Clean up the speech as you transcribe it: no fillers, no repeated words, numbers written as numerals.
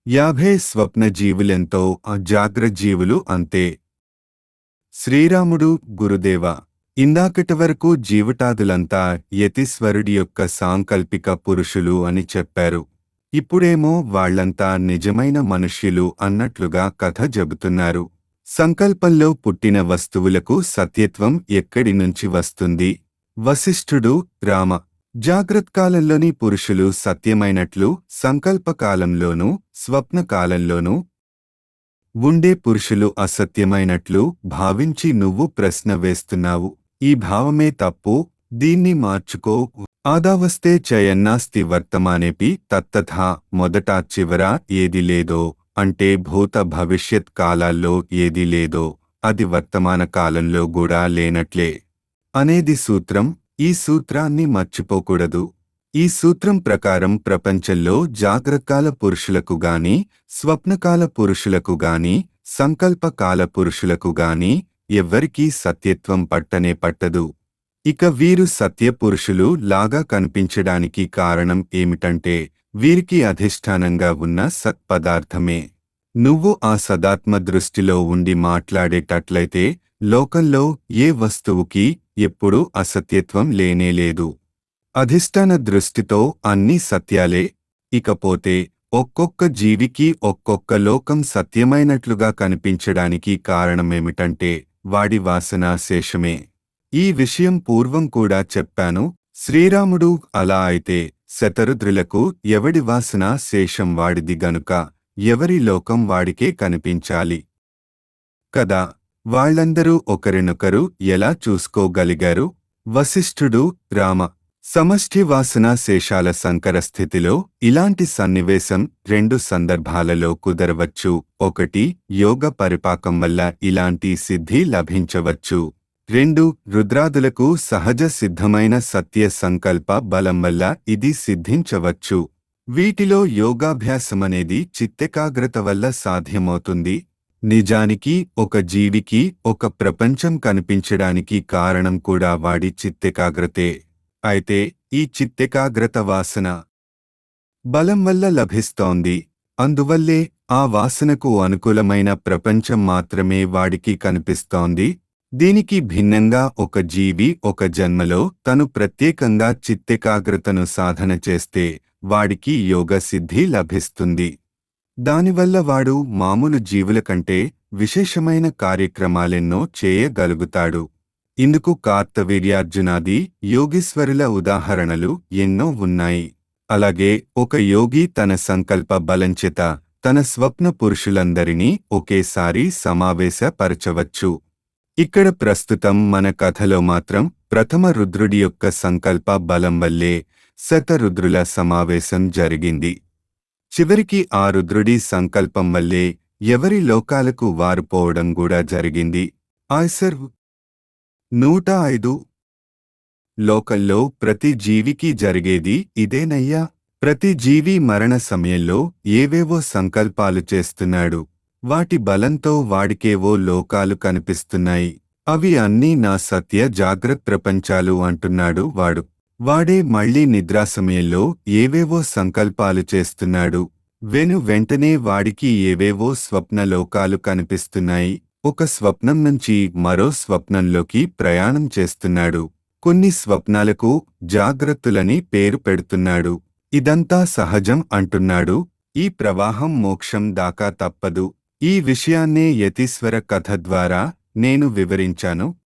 50 స్వప్న జీవులెంతో జాగ్రజ్జీవులు అంతే. శ్రీరాముడు గురుదేవ, ఇందాకటి వరకు జీవటాదులంతా యతీశ్వరుడి యొక్క సాంకల్పిక పురుషులు అని చెప్పారు. ఇప్పుడేమో వాళ్ళంతా నిజమైన మనుష్యులు అన్నట్లుగా కథ చెబుతున్నారు. సంకల్పంలో పుట్టిన వస్తువులకు సత్యత్వం ఎక్కడి నుంచి వస్తుంది? వశిష్ఠుడు, రామ, జాగ్రత్కాలంలోని పురుషులు సత్యమైనట్లు సంకల్పకాలంలోనూ స్వప్నకాలంలోనూ ఉండే పురుషులు అసత్యమైనట్లు భావించి నువ్వు ప్రశ్న వేస్తున్నావు. ఈ భావమే తప్పు, దీన్ని మార్చుకో. ఆదావస్తే చయన్నాస్తి వర్తమానేపి తత్తథా, మొదట చివర ఏది లేదో అంటే భూత భవిష్యత్ కాలాల్లో ఏది లేదో అది వర్తమాన కాలంలో కూడా లేనట్లే అనేది సూత్రం. ఈ సూత్రాన్ని మర్చిపోకూడదు. ఈ సూత్రం ప్రకారం ప్రపంచంలో జాగ్రత్తకాల పురుషులకు గాని, స్వప్నకాల పురుషులకు గాని, సంకల్పకాల పురుషులకు గాని ఎవ్వరికీ సత్యత్వం పట్టనే పట్టదు. ఇక వీరు సత్యపురుషులు లాగా కనిపించడానికి కారణం ఏమిటంటే వీరికి అధిష్టానంగా ఉన్న సత్పదార్థమే. నువ్వు ఆ సదాత్మ దృష్టిలో ఉండి మాట్లాడేటట్లయితే లోకంలో ఏ వస్తువుకి ఎప్పుడూ అసత్యత్వం లేనేలేదు. అధిష్టాన దృష్టితో అన్నీ సత్యాలే. ఇకపోతే ఒక్కొక్క జీవికి ఒక్కొక్క లోకం సత్యమైనట్లుగా కనిపించడానికి కారణమేమిటంటే వాడి వాసనా శేషమే. ఈ విషయం పూర్వం కూడా చెప్పాను. శ్రీరాముడు అలా అయితే శతరుద్రులకు ఎవడి వాసనా శేషం వాడిది గనుక ఎవరి లోకం వాడికే కనిపించాలి కదా. వాళ్ళందరూ ఒకరినొకరు ఎలా చూసుకోగలిగారు? వశిష్ఠుడు, రామ, సమష్టి వాసనా శేషాల సంకర స్థితిలో ఇలాంటి సన్నివేశం 2 సందర్భాలలో కుదరవచ్చు. ఒకటి, యోగ పరిపాకం వల్ల ఇలాంటి సిద్ధి లభించవచ్చు. 2, రుద్రాదులకు సహజ సిద్ధమైన సత్య సంకల్ప బలం వల్ల ఇది సిద్ధించవచ్చు. వీటిలో యోగాభ్యాసమనేది చిత్తేకాగ్రత వల్ల సాధ్యమవుతుంది. నిజానికి ఒక జీవికి ఒక ప్రపంచం కనిపించడానికి కారణం కూడా వాడి చిత్తేకాగ్రతే. అయితే ఈ చిత్తేకాగ్రత వాసన బలం వల్ల లభిస్తోంది. అందువల్లే ఆ వాసనకు అనుకూలమైన ప్రపంచం మాత్రమే వాడికి కనిపిస్తోంది. దీనికి భిన్నంగా ఒక జీవి ఒక జన్మలో తను ప్రత్యేకంగా చిత్తేకాగ్రతను సాధన చేస్తే వాడికి యోగ సిద్ధి లభిస్తుంది. దానివల్ల వాడు మామూలు జీవుల కంటే విశేషమైన కార్యక్రమాలెన్నో చేయగలుగుతాడు. ఇందుకు కార్తవీర్యార్జునాది యోగీశ్వరుల ఉదాహరణలు ఎన్నో ఉన్నాయి. అలాగే ఒక యోగి తన సంకల్ప బలంచేత తన స్వప్న పురుషులందరినీ ఒకేసారి సమావేశపరచవచ్చు. ఇక్కడ ప్రస్తుతం మన కథలో మాత్రం ప్రథమ రుద్రుడి యొక్క సంకల్ప బలం వల్లే శతరుద్రుల సమావేశం జరిగింది. చివరికి ఆ రుద్రుడి సంకల్పం వల్లే ఎవరి లోకాలకు వారు పోవడం కూడా జరిగింది. ఆయ్సర్ 105. లోకల్లో ప్రతి జీవికి జరిగేది ఇదేనయ్యా. ప్రతి జీవి మరణ సమయంలో ఏవేవో సంకల్పాలు చేస్తున్నాడు. వాటి బలంతో వాడికేవో లోకాలు కనిపిస్తున్నాయి. అవి అన్నీ నా సత్య జాగ్రత్త ప్రపంచాలు అంటున్నాడు వాడు. వాడే మళ్లీ నిద్రా సమయంలో ఏవేవో సంకల్పాలు చేస్తున్నాడు. వెంటనే వాడికి ఏవేవో స్వప్న లోకాలు కనిపిస్తున్నాయి. ఒక స్వప్నం నుంచి మరో స్వప్నంలోకి ప్రయాణం చేస్తున్నాడు. కొన్ని స్వప్నాలకు జాగ్రత్తలని పేరు పెడుతున్నాడు. ఇదంతా సహజం అంటున్నాడు. ఈ ప్రవాహం మోక్షం దాకా తప్పదు. ఈ విషయాన్నే యతీశ్వర కథ ద్వారా నేను వివరించాను.